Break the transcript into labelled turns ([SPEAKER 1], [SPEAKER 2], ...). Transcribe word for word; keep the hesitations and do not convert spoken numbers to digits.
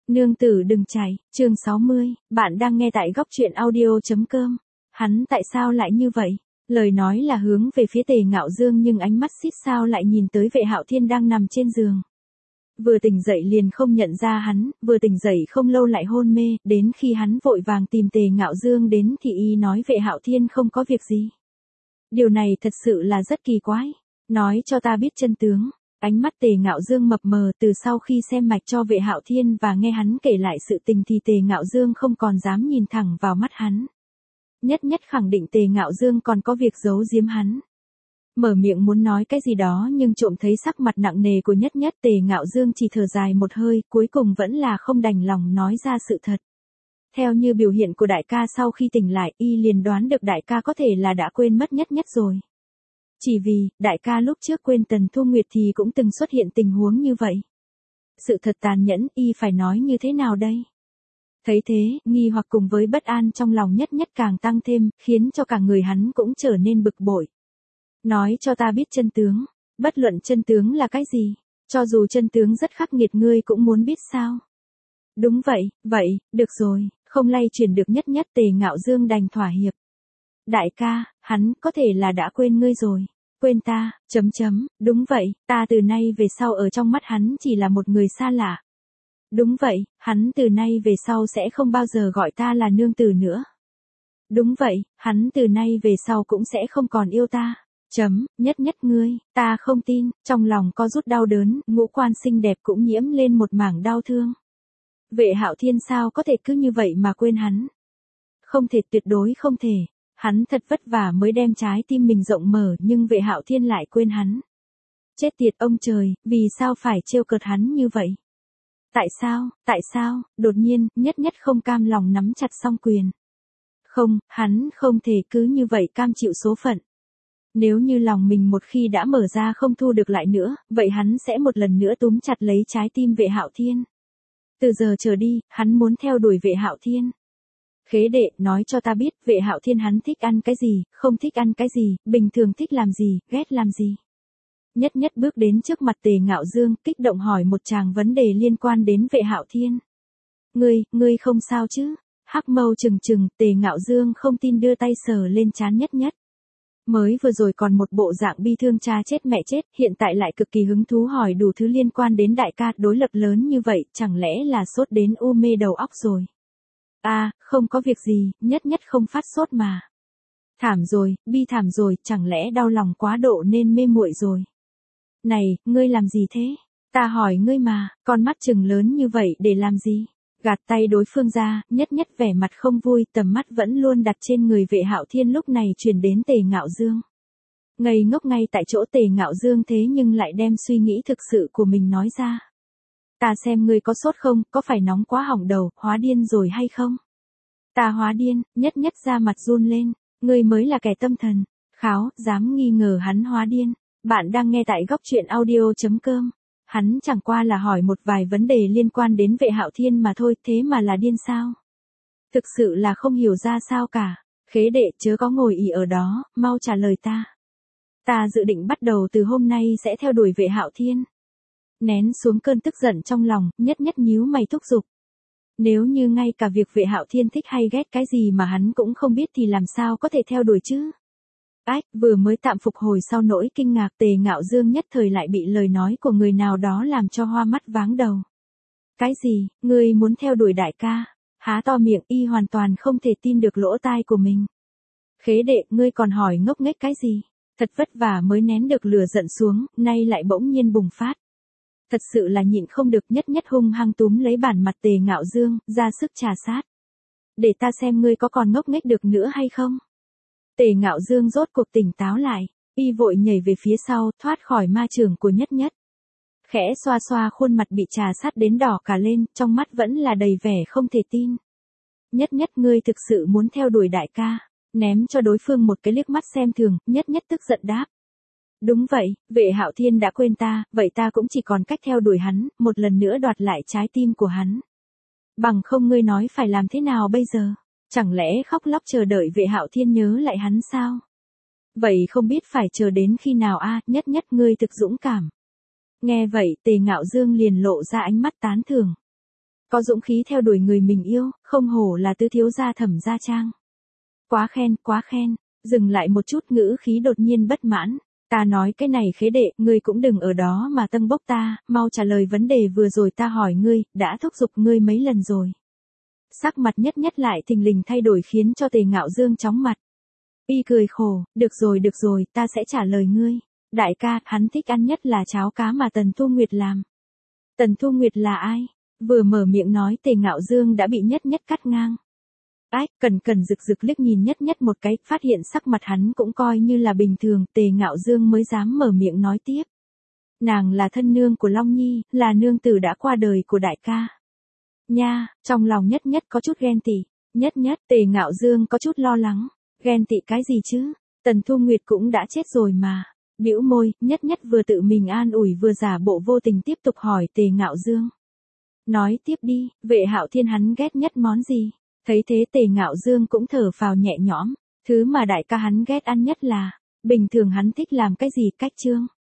[SPEAKER 1] Nương tử đừng chạy, chương sáu mươi, bạn đang nghe tại góc truyện audio.com. Hắn tại sao lại như vậy? Lời nói là hướng về phía Tề Ngạo Dương nhưng ánh mắt xít sao lại nhìn tới Vệ Hạo Thiên đang nằm trên giường. Vừa tỉnh dậy liền không nhận ra hắn, vừa tỉnh dậy không lâu lại hôn mê, đến khi hắn vội vàng tìm Tề Ngạo Dương đến thì y nói Vệ Hạo Thiên không có việc gì. Điều này thật sự là rất kỳ quái. Nói cho ta biết chân tướng. Ánh mắt Tề Ngạo Dương mập mờ, từ sau khi xem mạch cho Vệ Hạo Thiên và nghe hắn kể lại sự tình thì Tề Ngạo Dương không còn dám nhìn thẳng vào mắt hắn. Nhất nhất khẳng định Tề Ngạo Dương còn có việc giấu giếm hắn. Mở miệng muốn nói cái gì đó nhưng trộm thấy sắc mặt nặng nề của Nhất Nhất, Tề Ngạo Dương chỉ thở dài một hơi, cuối cùng vẫn là không đành lòng nói ra sự thật. Theo như biểu hiện của đại ca sau khi tỉnh lại, y liền đoán được đại ca có thể là đã quên mất Nhất Nhất rồi. Chỉ vì, đại ca lúc trước quên Tần Thu Nguyệt thì cũng từng xuất hiện tình huống như vậy. Sự thật tàn nhẫn, y phải nói như thế nào đây? Thấy thế, nghi hoặc cùng với bất an trong lòng Nhất Nhất càng tăng thêm, khiến cho cả người hắn cũng trở nên bực bội. Nói cho ta biết chân tướng, bất luận chân tướng là cái gì, cho dù chân tướng rất khắc nghiệt ngươi cũng muốn biết sao? Đúng vậy, vậy, được rồi, không lay chuyển được Nhất Nhất, Tề Ngạo Dương đành thỏa hiệp. Đại ca, hắn có thể là đã quên ngươi rồi. Quên ta, chấm chấm, đúng vậy, ta từ nay về sau ở trong mắt hắn chỉ là một người xa lạ. Đúng vậy, hắn từ nay về sau sẽ không bao giờ gọi ta là nương tử nữa. Đúng vậy, hắn từ nay về sau cũng sẽ không còn yêu ta. Chấm, Nhất Nhất ngươi, ta không tin, trong lòng có rút đau đớn, ngũ quan xinh đẹp cũng nhiễm lên một mảng đau thương. Vệ Hạo Thiên sao có thể cứ như vậy mà quên hắn? Không thể, tuyệt đối không thể. Hắn thật vất vả mới đem trái tim mình rộng mở nhưng Vệ Hạo Thiên lại quên hắn. Chết tiệt ông trời, vì sao phải trêu cợt hắn như vậy? Tại sao, tại sao, đột nhiên, Nhất Nhất không cam lòng nắm chặt song quyền. Không, hắn không thể cứ như vậy cam chịu số phận. Nếu như lòng mình một khi đã mở ra không thu được lại nữa, vậy hắn sẽ một lần nữa túm chặt lấy trái tim Vệ Hạo Thiên. Từ giờ trở đi, hắn muốn theo đuổi Vệ Hạo Thiên. Khế đệ, nói cho ta biết, Vệ Hạo Thiên hắn thích ăn cái gì, không thích ăn cái gì, bình thường thích làm gì, ghét làm gì. Nhất Nhất bước đến trước mặt Tề Ngạo Dương, kích động hỏi một tràng vấn đề liên quan đến Vệ Hạo Thiên. Ngươi, ngươi không sao chứ? Hắc mâu trừng trừng, Tề Ngạo Dương không tin đưa tay sờ lên trán Nhất Nhất. Mới vừa rồi còn một bộ dạng bi thương cha chết mẹ chết, hiện tại lại cực kỳ hứng thú hỏi đủ thứ liên quan đến đại ca, đối lập lớn như vậy, chẳng lẽ là sốt đến u mê đầu óc rồi? À, không có việc gì, Nhất Nhất không phát sốt mà. Thảm rồi, bi thảm rồi, chẳng lẽ đau lòng quá độ nên mê muội rồi. Này, ngươi làm gì thế? Ta hỏi ngươi mà, con mắt trừng lớn như vậy để làm gì? Gạt tay đối phương ra, Nhất Nhất vẻ mặt không vui, tầm mắt vẫn luôn đặt trên người Vệ Hạo Thiên lúc này chuyển đến Tề Ngạo Dương. Ngây ngốc ngay tại chỗ Tề Ngạo Dương thế nhưng lại đem suy nghĩ thực sự của mình nói ra. Ta xem ngươi có sốt không, có phải nóng quá hỏng đầu, hóa điên rồi hay không? Ta hóa điên, Nhất Nhất ra mặt run lên, ngươi mới là kẻ tâm thần, kháo, dám nghi ngờ hắn hóa điên. Bạn đang nghe tại góc truyện audio.com. Hắn chẳng qua là hỏi một vài vấn đề liên quan đến Vệ Hạo Thiên mà thôi, thế mà là điên sao? Thực sự là không hiểu ra sao cả. Khế đệ chớ có ngồi ì ở đó, mau trả lời ta. Ta dự định bắt đầu từ hôm nay sẽ theo đuổi Vệ Hạo Thiên. Nén xuống cơn tức giận trong lòng, Nhất Nhất nhíu mày thúc giục. Nếu như ngay cả việc Vệ Hạo Thiên thích hay ghét cái gì mà hắn cũng không biết thì làm sao có thể theo đuổi chứ? Ách, vừa mới tạm phục hồi sau nỗi kinh ngạc, Tề Ngạo Dương nhất thời lại bị lời nói của người nào đó làm cho hoa mắt váng đầu. Cái gì, ngươi muốn theo đuổi đại ca? Há to miệng, y hoàn toàn không thể tin được lỗ tai của mình. Khế đệ, ngươi còn hỏi ngốc nghếch cái gì? Thật vất vả mới nén được lửa giận xuống, nay lại bỗng nhiên bùng phát. Thật sự là nhịn không được, Nhất Nhất hung hăng túm lấy bản mặt Tề Ngạo Dương, ra sức trà sát. Để ta xem ngươi có còn ngốc nghếch được nữa hay không? Tề Ngạo Dương rốt cuộc tỉnh táo lại, y vội nhảy về phía sau, thoát khỏi ma trường của Nhất Nhất. Khẽ xoa xoa khuôn mặt bị trà sát đến đỏ cả lên, trong mắt vẫn là đầy vẻ không thể tin. Nhất Nhất ngươi thực sự muốn theo đuổi đại ca, ném cho đối phương một cái liếc mắt xem thường, Nhất Nhất tức giận đáp. Đúng vậy, Vệ Hạo Thiên đã quên ta, vậy ta cũng chỉ còn cách theo đuổi hắn, một lần nữa đoạt lại trái tim của hắn. Bằng không ngươi nói phải làm thế nào bây giờ? Chẳng lẽ khóc lóc chờ đợi Vệ Hạo Thiên nhớ lại hắn sao? Vậy không biết phải chờ đến khi nào a? Nhất Nhất ngươi thực dũng cảm. Nghe vậy, Tề Ngạo Dương liền lộ ra ánh mắt tán thưởng. Có dũng khí theo đuổi người mình yêu, không hổ là tứ thiếu gia Thẩm gia trang. Quá khen, quá khen, dừng lại một chút ngữ khí đột nhiên bất mãn. Ta nói cái này khế đệ, ngươi cũng đừng ở đó mà tâng bốc ta, mau trả lời vấn đề vừa rồi ta hỏi ngươi, đã thúc giục ngươi mấy lần rồi. Sắc mặt nhất nhất lại thình lình thay đổi khiến cho Tề Ngạo Dương chóng mặt. Y cười khổ, được rồi được rồi, ta sẽ trả lời ngươi. Đại ca, hắn thích ăn nhất là cháo cá mà Tần Thu Nguyệt làm. Tần Thu Nguyệt là ai? Vừa mở miệng nói Tề Ngạo Dương đã bị nhất nhất cắt ngang. Ái, cần cần rực rực liếc nhìn nhất nhất một cái, phát hiện sắc mặt hắn cũng coi như là bình thường, Tề Ngạo Dương mới dám mở miệng nói tiếp. Nàng là thân nương của Long Nhi, là nương tử đã qua đời của đại ca. Nha, trong lòng nhất nhất có chút ghen tị, nhất nhất, Tề Ngạo Dương có chút lo lắng, ghen tị cái gì chứ, Tần Thu Nguyệt cũng đã chết rồi mà. Bĩu môi, nhất nhất vừa tự mình an ủi vừa giả bộ vô tình tiếp tục hỏi Tề Ngạo Dương. Nói tiếp đi, Vệ Hạo Thiên hắn ghét nhất món gì? Thấy thế Tề Ngạo Dương cũng thở phào nhẹ nhõm, thứ mà đại ca hắn ghét ăn nhất là, bình thường hắn thích làm cái gì cách trương.